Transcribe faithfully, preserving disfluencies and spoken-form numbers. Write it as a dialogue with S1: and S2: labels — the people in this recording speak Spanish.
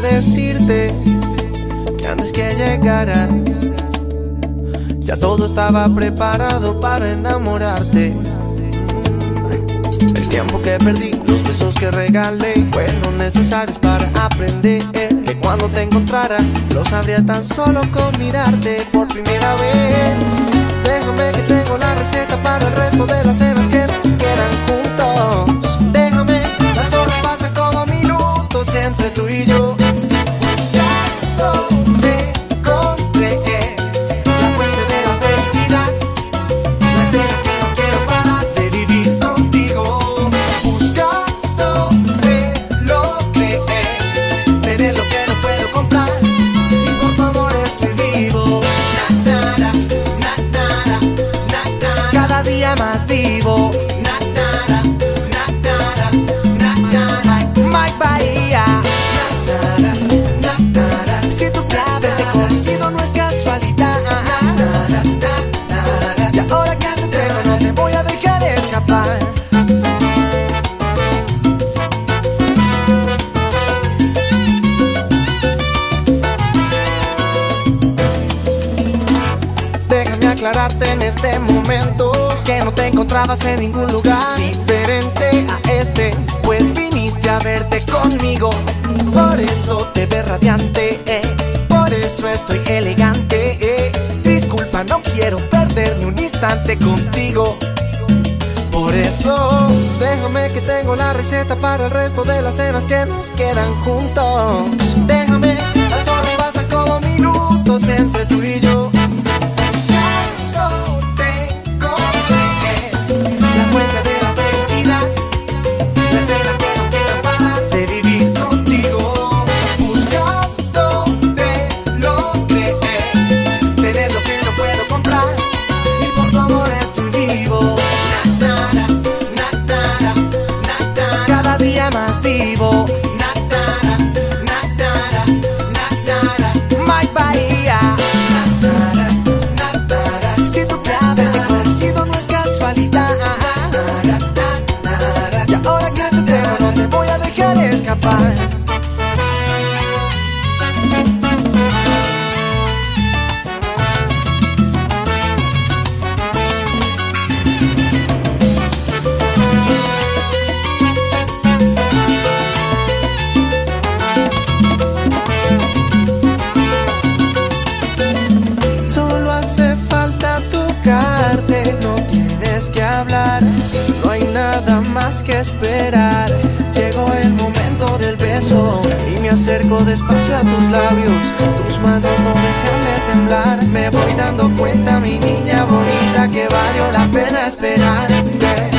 S1: decirte que antes que llegaras ya todo estaba preparado para enamorarte. El tiempo que perdí, los besos que regalé fueron necesarios para aprender que cuando te encontrara lo sabría tan solo con mirarte por primera vez. Déjame que tengo la receta para el resto de las cenas que nos quedan juntos. Déjame, las horas pasan como minutos entre tú y yo. Buscando te encontré la fuente de la felicidad, la escena que no quiero parar de vivir contigo. Buscando te logré tener lo que no puedo comprar y por tu amor estoy vivo. Na, na, na, na, na, na, na, cada día más vivo. Na, na, na, na, na, na, na, na, my Bahía. Na, na, na, na, na, si tú me haberte conocido no es casualidad. Na, na, na, na, na, y ahora que te tengo no te voy a dejar escapar. Déjame aclararte en este momento que no te encontrabas en ningún lugar diferente a este, pues viniste a verte conmigo. Por eso te ves radiante, eh. Por eso estoy elegante, eh. Disculpa, no quiero perder ni un instante contigo. Por eso déjame que tengo la receta para el resto de las cenas que nos quedan juntos. Déjame, las horas pasan como minutos entre tú y yo. Más vivo, na, na, na, na, na, na, my Bahía. Na, na, na, na, si tú te haberte conocido no es casualidad. Na, na, na, na, y ahora que te tengo no te voy a dejar escapar. No tienes que hablar, no hay nada más que esperar. Llegó el momento del beso y me acerco despacio a tus labios. Tus manos no dejan de temblar. Me voy dando cuenta, mi niña bonita, que valió la pena esperar.